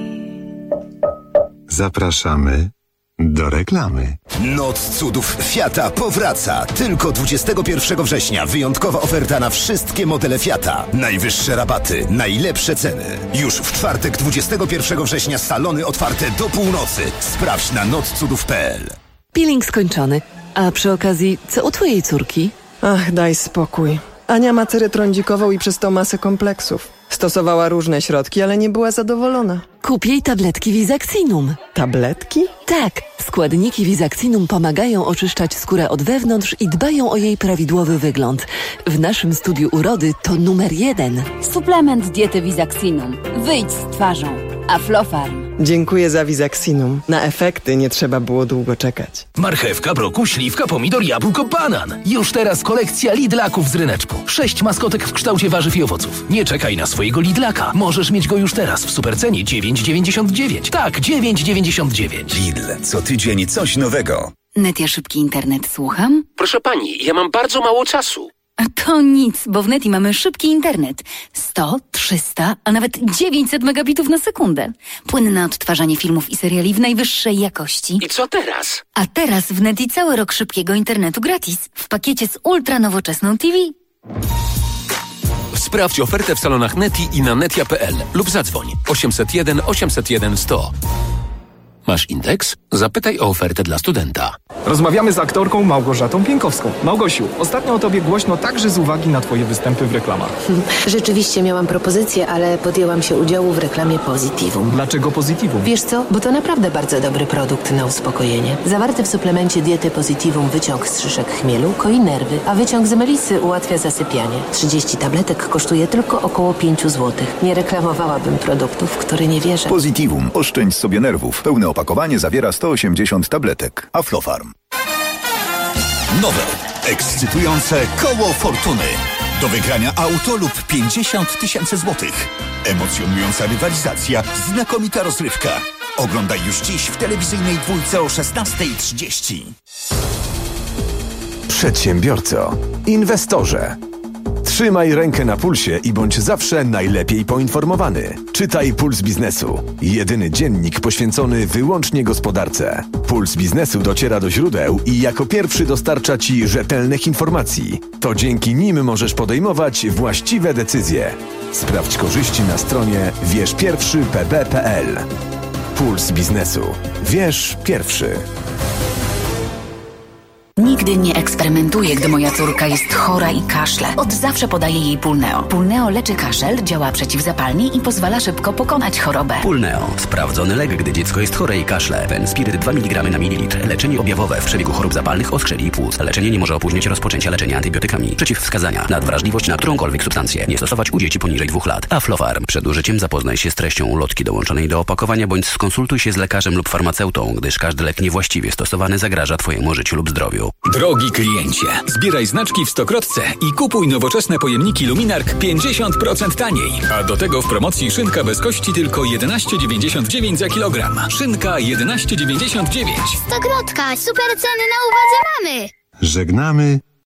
Zapraszamy do reklamy. Noc cudów Fiata powraca. Tylko 21 września wyjątkowa oferta na wszystkie modele Fiata. Najwyższe rabaty, najlepsze ceny. Już w czwartek 21 września salony otwarte do północy. Sprawdź na notcudów.pl. Peeling skończony. A przy okazji, co u twojej córki? Ach, daj spokój. Ania ma cerę trądzikową i przez to masę kompleksów. Stosowała różne środki, ale nie była zadowolona. Kup jej tabletki Visaxinum. Tabletki? Tak. Składniki Visaxinum pomagają oczyszczać skórę od wewnątrz i dbają o jej prawidłowy wygląd. W naszym studiu urody to numer 1. Suplement diety Visaxinum. Wyjdź z twarzą. Aflofarm. Dziękuję za Visaxinum. Na efekty nie trzeba było długo czekać. Marchewka, brokuł, śliwka, pomidor, jabłko, banan. Już teraz kolekcja Lidlaków z ryneczku. 6 maskotek w kształcie warzyw i owoców. Nie czekaj na swojego Lidlaka. Możesz mieć go już teraz w supercenie 9,99. Tak, 9,99. Lidl, co tydzień coś nowego. Netia szybki internet, słucham? Proszę pani, ja mam bardzo mało czasu. A to nic, bo w Neti mamy szybki internet. 100, 300, a nawet 900 megabitów na sekundę. Płynne odtwarzanie filmów i seriali w najwyższej jakości. I co teraz? A teraz w Neti cały rok szybkiego internetu gratis. W pakiecie z ultra nowoczesną TV. Sprawdź ofertę w salonach Neti i na netia.pl lub zadzwoń 801 801 100. Masz indeks? Zapytaj o ofertę dla studenta. Rozmawiamy z aktorką Małgorzatą Pienkowską. Małgosiu, ostatnio o tobie głośno także z uwagi na twoje występy w reklamach. Rzeczywiście miałam propozycję, ale podjęłam się udziału w reklamie Positivum. Dlaczego Positivum? Wiesz co? Bo to naprawdę bardzo dobry produkt na uspokojenie. Zawarty w suplemencie diety Positivum wyciąg z szyszek chmielu koi nerwy, a wyciąg z melisy ułatwia zasypianie. 30 tabletek kosztuje tylko około 5 zł. Nie reklamowałabym produktów, w które nie wierzę. Positivum. Oszczędź sobie nerwów. Pełne opakowanie zawiera 180 tabletek. Aflofarm. Nowe, ekscytujące koło fortuny. Do wygrania auto lub 50 000 złotych. Emocjonująca rywalizacja, znakomita rozrywka. Oglądaj już dziś w telewizyjnej dwójce o 16:30. Przedsiębiorco, inwestorze. Trzymaj rękę na pulsie i bądź zawsze najlepiej poinformowany. Czytaj Puls Biznesu. Jedyny dziennik poświęcony wyłącznie gospodarce. Puls Biznesu dociera do źródeł i jako pierwszy dostarcza Ci rzetelnych informacji. To dzięki nim możesz podejmować właściwe decyzje. Sprawdź korzyści na stronie wierzpierwszypb.pl. Puls Biznesu. Wierz pierwszy. Nigdy nie eksperymentuję, gdy moja córka jest chora i kaszle. Od zawsze podaję jej Pulneo. Pulneo leczy kaszel, działa przeciwzapalnie i pozwala szybko pokonać chorobę. Pulneo. Sprawdzony lek, gdy dziecko jest chore i kaszle. Fenspiryt 2 mg na mililitr. Leczenie objawowe w przebiegu chorób zapalnych oskrzeli i płuc. Leczenie nie może opóźnić rozpoczęcia leczenia antybiotykami. Przeciwwskazania. Nadwrażliwość na którąkolwiek substancję. Nie stosować u dzieci poniżej 2 lat. Aflofarm. Przed użyciem zapoznaj się z treścią ulotki dołączonej do opakowania bądź skonsultuj się z lekarzem lub farmaceutą, gdyż każdy lek niewłaściwie stosowany zagraża Twojemu życiu lub zdrowiu. Drogi kliencie, zbieraj znaczki w Stokrotce i kupuj nowoczesne pojemniki Luminark 50% taniej. A do tego w promocji szynka bez kości tylko 11,99 za kilogram. Szynka 11,99. Stokrotka, super ceny na uwadze mamy. Żegnamy